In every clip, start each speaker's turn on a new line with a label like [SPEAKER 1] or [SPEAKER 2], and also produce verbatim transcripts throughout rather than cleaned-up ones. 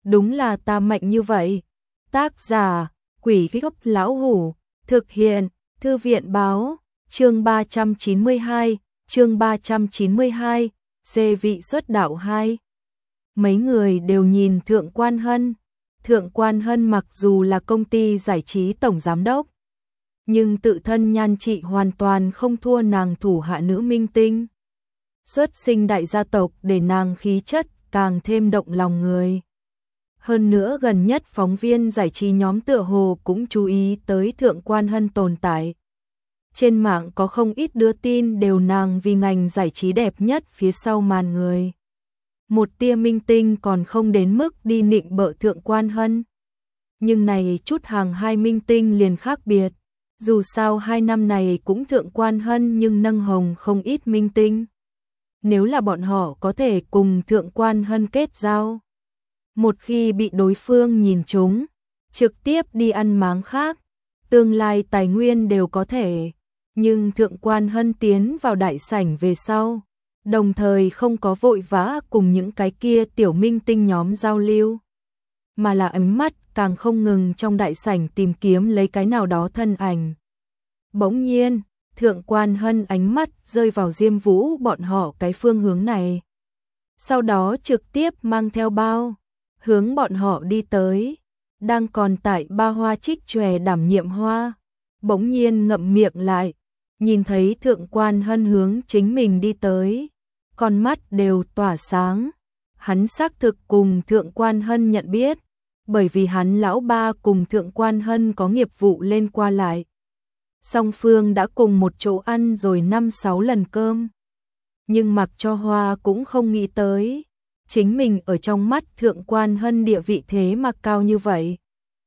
[SPEAKER 1] đúng là ta mạnh như vậy. Tác giả, Quỷ Gốc Lão Hủ, thực hiện, Thư viện báo, chương ba trăm chín mươi hai, chương ba trăm chín mươi hai, Dê vị xuất đạo hai. Mấy người đều nhìn Thượng Quan Hân. Thượng Quan Hân mặc dù là công ty giải trí tổng giám đốc, nhưng tự thân nhan trị hoàn toàn không thua nàng thủ hạ nữ minh tinh. Xuất sinh đại gia tộc để nàng khí chất càng thêm động lòng người. Hơn nữa gần nhất phóng viên giải trí nhóm tựa hồ cũng chú ý tới Thượng Quan Hân tồn tại. Trên mạng có không ít đưa tin đều nàng vì ngành giải trí đẹp nhất phía sau màn người. Một tia minh tinh còn không đến mức đi nịnh bợ Thượng Quan Hân. Nhưng này chút hàng hai minh tinh liền khác biệt. Dù sao hai năm này cũng Thượng Quan Hân nhưng nâng hồng không ít minh tinh. Nếu là bọn họ có thể cùng Thượng Quan Hân kết giao, một khi bị đối phương nhìn trúng, trực tiếp đi ăn máng khác, tương lai tài nguyên đều có thể. Nhưng Thượng Quan Hân tiến vào đại sảnh về sau, đồng thời không có vội vã cùng những cái kia tiểu minh tinh nhóm giao lưu, mà là ánh mắt càng không ngừng trong đại sảnh tìm kiếm lấy cái nào đó thân ảnh. Bỗng nhiên, Thượng Quan Hân ánh mắt rơi vào Diêm Vũ bọn họ cái phương hướng này. Sau đó trực tiếp mang theo bao, hướng bọn họ đi tới. Đang còn tại Ba Hoa Trích Chòe đảm nhiệm Hoa, bỗng nhiên ngậm miệng lại, nhìn thấy Thượng Quan Hân hướng chính mình đi tới, con mắt đều tỏa sáng. Hắn xác thực cùng Thượng Quan Hân nhận biết, bởi vì hắn lão ba cùng Thượng Quan Hân có nghiệp vụ lên qua lại. Song phương đã cùng một chỗ ăn rồi năm sáu lần cơm. Nhưng mặc cho Hoa cũng không nghĩ tới, chính mình ở trong mắt Thượng Quan Hân địa vị thế mà cao như vậy.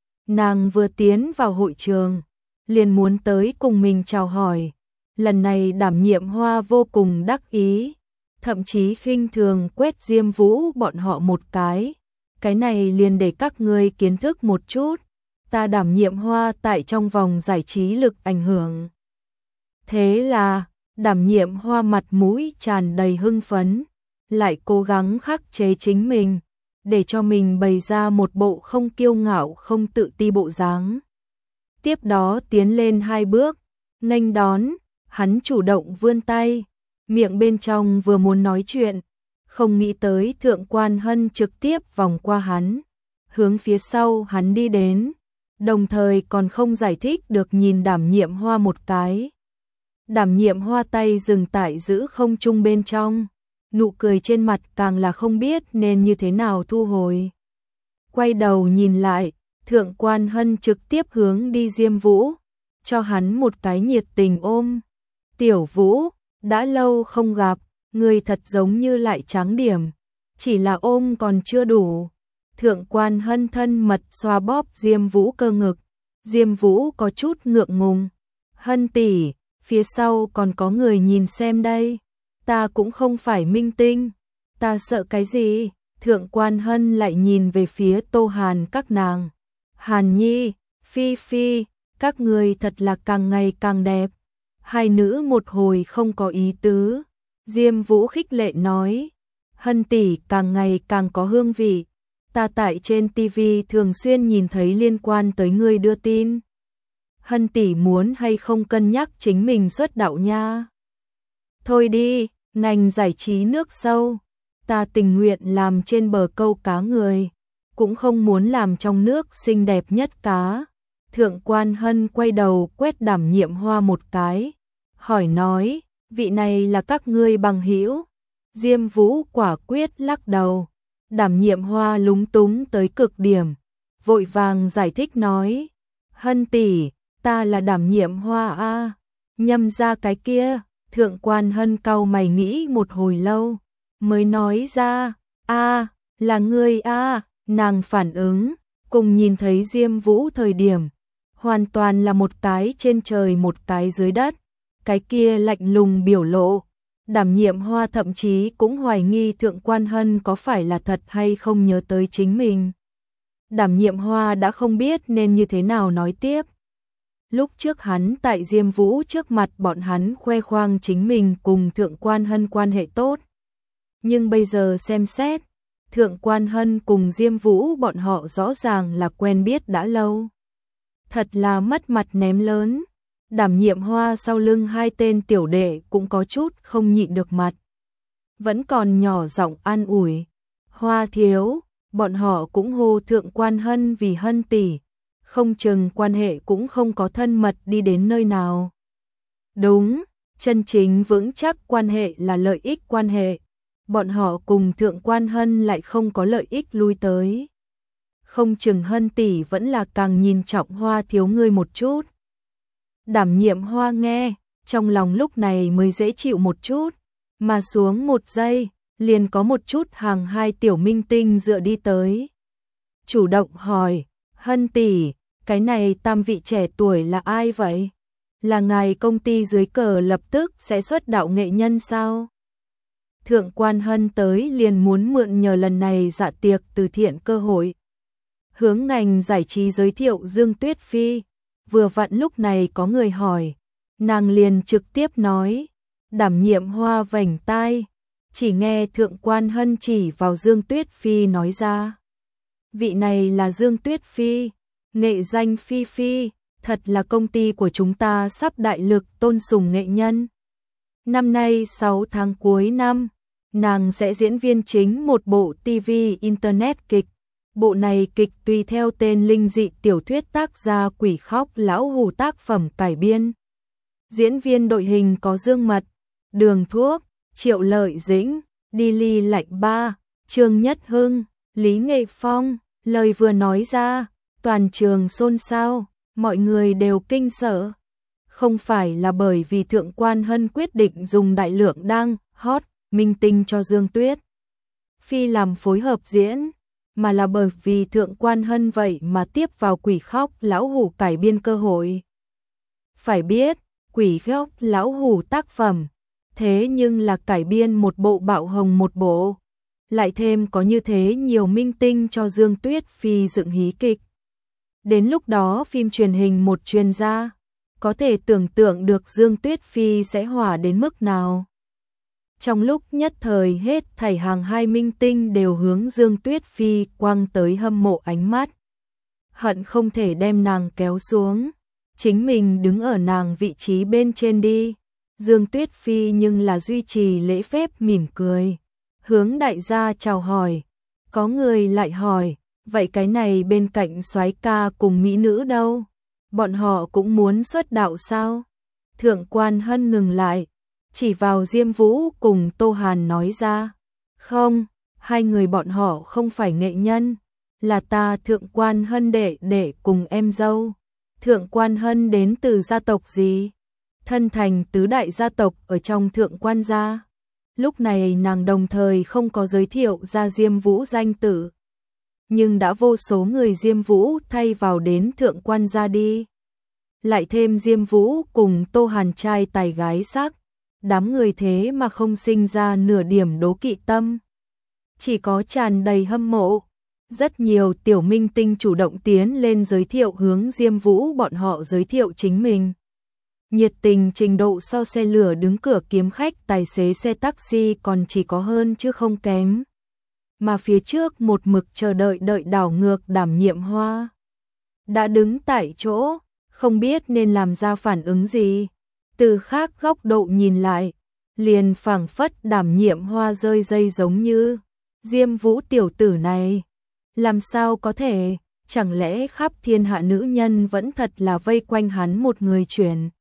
[SPEAKER 1] Nàng vừa tiến vào hội trường, liền muốn tới cùng mình chào hỏi. Lần này đảm nhiệm Hoa vô cùng đắc ý, thậm chí khinh thường quét Diêm Vũ bọn họ một cái. Cái này liền để các ngươi kiến thức một chút, ta đảm nhiệm Hoa tại trong vòng giải trí lực ảnh hưởng. Thế là, đảm nhiệm Hoa mặt mũi tràn đầy hưng phấn, lại cố gắng khắc chế chính mình, để cho mình bày ra một bộ không kiêu ngạo không tự ti bộ dáng. Tiếp đó tiến lên hai bước, nghênh đón, hắn chủ động vươn tay, miệng bên trong vừa muốn nói chuyện, không nghĩ tới Thượng Quan Hân trực tiếp vòng qua hắn, hướng phía sau hắn đi đến, đồng thời còn không giải thích được nhìn đảm nhiệm Hoa một cái. Đảm nhiệm Hoa tay dừng tại giữ không trung bên trong, nụ cười trên mặt càng là không biết nên như thế nào thu hồi. Quay đầu nhìn lại, Thượng Quan Hân trực tiếp hướng đi Diêm Vũ, cho hắn một cái nhiệt tình ôm. Tiểu Vũ, đã lâu không gặp, người thật giống như lại trắng điểm, chỉ là ôm còn chưa đủ. Thượng Quan Hân thân mật xoa bóp Diêm Vũ cơ ngực, Diêm Vũ có chút ngượng ngùng. Hân tỷ, phía sau còn có người nhìn xem đây, ta cũng không phải minh tinh, ta sợ cái gì? Thượng Quan Hân lại nhìn về phía Tô Hàn các nàng. Hàn Nhi, Phi Phi, các người thật là càng ngày càng đẹp. Hai nữ một hồi không có ý tứ. Diêm Vũ khích lệ nói, Hân tỷ càng ngày càng có hương vị. Ta tại trên tivi thường xuyên nhìn thấy liên quan tới ngươi đưa tin. Hân tỷ muốn hay không cân nhắc chính mình xuất đạo nha. Thôi đi, ngành giải trí nước sâu, ta tình nguyện làm trên bờ câu cá người, cũng không muốn làm trong nước xinh đẹp nhất cá. Thượng Quan Hân quay đầu quét đảm nhiệm Hoa một cái, hỏi nói, vị này là các ngươi bằng hữu? Diêm Vũ quả quyết lắc đầu. Đảm nhiệm Hoa lúng túng tới cực điểm, vội vàng giải thích nói, Hân tỷ, ta là đảm nhiệm Hoa a. Nhâm ra cái kia. Thượng Quan Hân cau mày nghĩ một hồi lâu, mới nói ra, a, là ngươi a. Nàng phản ứng, cùng nhìn thấy Diêm Vũ thời điểm, hoàn toàn là một cái trên trời một cái dưới đất, cái kia lạnh lùng biểu lộ. Đảm nhiệm Hoa thậm chí cũng hoài nghi Thượng Quan Hân có phải là thật hay không nhớ tới chính mình. Đảm nhiệm Hoa đã không biết nên như thế nào nói tiếp. Lúc trước hắn tại Diêm Vũ trước mặt bọn hắn khoe khoang chính mình cùng Thượng Quan Hân quan hệ tốt. Nhưng bây giờ xem xét, Thượng Quan Hân cùng Diêm Vũ bọn họ rõ ràng là quen biết đã lâu. Thật là mất mặt ném lớn. Đảm Nhiệm Hoa sau lưng hai tên tiểu đệ cũng có chút không nhịn được mặt. Vẫn còn nhỏ giọng an ủi. Hoa thiếu, bọn họ cũng hô Thượng Quan Hân vì Hân tỷ, không chừng quan hệ cũng không có thân mật đi đến nơi nào. Đúng, chân chính vững chắc quan hệ là lợi ích quan hệ. Bọn họ cùng Thượng Quan Hân lại không có lợi ích lui tới. Không chừng Hân tỷ vẫn là càng nhìn trọng Hoa thiếu ngươi một chút. Đảm Nhiệm Hoa nghe, trong lòng lúc này mới dễ chịu một chút, mà xuống một giây, liền có một chút hàng hai tiểu minh tinh dựa đi tới. Chủ động hỏi, Hân tỷ, cái này tam vị trẻ tuổi là ai vậy? Là ngài công ty dưới cờ lập tức sẽ xuất đạo nghệ nhân sao? Thượng Quan Hân tới liền muốn mượn nhờ lần này dạ tiệc từ thiện cơ hội. Hướng ngành giải trí giới thiệu Dương Tuyết Phi, vừa vặn lúc này có người hỏi, nàng liền trực tiếp nói, Đảm Nhiệm Hoa vành tai, chỉ nghe Thượng Quan Hân chỉ vào Dương Tuyết Phi nói ra. Vị này là Dương Tuyết Phi, nghệ danh Phi Phi, thật là công ty của chúng ta sắp đại lực tôn sùng nghệ nhân. Năm nay sáu tháng cuối năm, nàng sẽ diễn viên chính một bộ ti vi Internet kịch. Bộ này kịch tùy theo tên linh dị tiểu thuyết tác gia Quỷ Khóc Lão Hù tác phẩm cải biên. Diễn viên đội hình có Dương Mật, Đường Thuốc, Triệu Lợi Dĩnh, Đi Ly Lạnh Ba, Trương Nhất Hưng, Lý Nghệ Phong. Lời vừa nói ra, toàn trường xôn xao, mọi người đều kinh sợ. Không phải là bởi vì Thượng Quan Hân quyết định dùng đại lượng đang hot minh tinh cho Dương Tuyết Phi làm phối hợp diễn, mà là bởi vì Thượng Quan Hân vậy mà tiếp vào Quỷ Khóc Lão Hù cải biên cơ hội. Phải biết, Quỷ Khóc Lão Hù tác phẩm, thế nhưng là cải biên một bộ bạo hồng một bộ, lại thêm có như thế nhiều minh tinh cho Dương Tuyết Phi dựng hí kịch. Đến lúc đó phim truyền hình một chuyên gia, có thể tưởng tượng được Dương Tuyết Phi sẽ hỏa đến mức nào. Trong lúc nhất thời hết thảy hàng hai minh tinh đều hướng Dương Tuyết Phi quăng tới hâm mộ ánh mắt. Hận không thể đem nàng kéo xuống, chính mình đứng ở nàng vị trí bên trên đi. Dương Tuyết Phi nhưng là duy trì lễ phép mỉm cười, hướng đại gia chào hỏi. Có người lại hỏi, vậy cái này bên cạnh soái ca cùng mỹ nữ đâu? Bọn họ cũng muốn xuất đạo sao? Thượng Quan Hân ngừng lại, chỉ vào Diêm Vũ cùng Tô Hàn nói ra. Không, hai người bọn họ không phải nghệ nhân, là ta Thượng Quan Hân đệ đệ cùng em dâu. Thượng Quan Hân đến từ gia tộc gì? Thân thành tứ đại gia tộc ở trong Thượng Quan gia. Lúc này nàng đồng thời không có giới thiệu ra Diêm Vũ danh tử, nhưng đã vô số người Diêm Vũ thay vào đến Thượng Quan gia đi. Lại thêm Diêm Vũ cùng Tô Hàn trai tài gái sắc, đám người thế mà không sinh ra nửa điểm đố kỵ tâm, chỉ có tràn đầy hâm mộ. Rất nhiều tiểu minh tinh chủ động tiến lên giới thiệu hướng Diêm Vũ bọn họ giới thiệu chính mình. Nhiệt tình trình độ so xe lửa đứng cửa kiếm khách tài xế xe taxi còn chỉ có hơn chứ không kém. Mà phía trước một mực chờ đợi đợi đảo ngược Đảm Nhiệm Hoa đã đứng tại chỗ, không biết nên làm ra phản ứng gì. Từ khác góc độ nhìn lại, liền phảng phất Đảm Nhiệm Hoa rơi dây giống như Diêm Vũ tiểu tử này. Làm sao có thể, chẳng lẽ khắp thiên hạ nữ nhân vẫn thật là vây quanh hắn một người chuyển.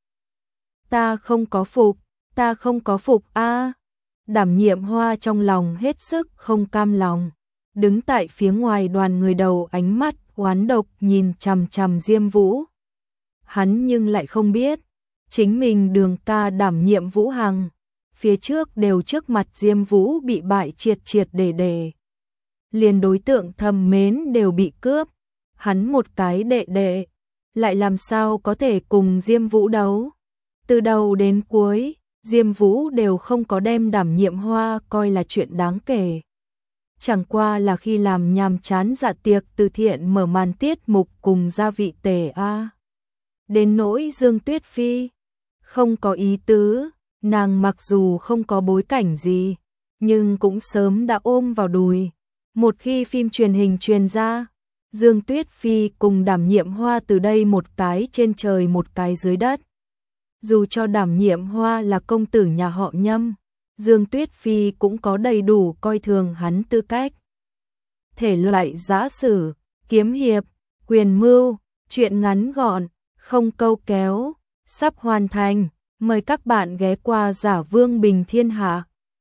[SPEAKER 1] Ta không có phục, ta không có phục a. À. Đảm Nhiệm Hoa trong lòng hết sức không cam lòng, đứng tại phía ngoài đoàn người đầu ánh mắt oán độc nhìn chằm chằm Diêm Vũ. Hắn nhưng lại không biết, chính mình Đường ca Đảm Nhiệm Vũ Hằng, phía trước đều trước mặt Diêm Vũ bị bại triệt triệt để để. Liền đối tượng thầm mến đều bị cướp, hắn một cái đệ đệ, lại làm sao có thể cùng Diêm Vũ đấu. Từ đầu đến cuối, Diêm Vũ đều không có đem Đảm Nhiệm Hoa coi là chuyện đáng kể. Chẳng qua là khi làm nhàm chán dạ tiệc từ thiện mở màn tiết mục cùng gia vị tề a. À. Đến nỗi Dương Tuyết Phi, không có ý tứ, nàng mặc dù không có bối cảnh gì, nhưng cũng sớm đã ôm vào đùi. Một khi phim truyền hình truyền ra, Dương Tuyết Phi cùng Đảm Nhiệm Hoa từ đây một cái trên trời một cái dưới đất. Dù cho Đảm Nhiệm Hoa là công tử nhà họ Nhâm, Dương Tuyết Phi cũng có đầy đủ coi thường hắn tư cách. Thể loại giã sử, kiếm hiệp, quyền mưu, truyện ngắn gọn, không câu kéo, sắp hoàn thành. Mời các bạn ghé qua Giả Vương Bình Thiên Hạ.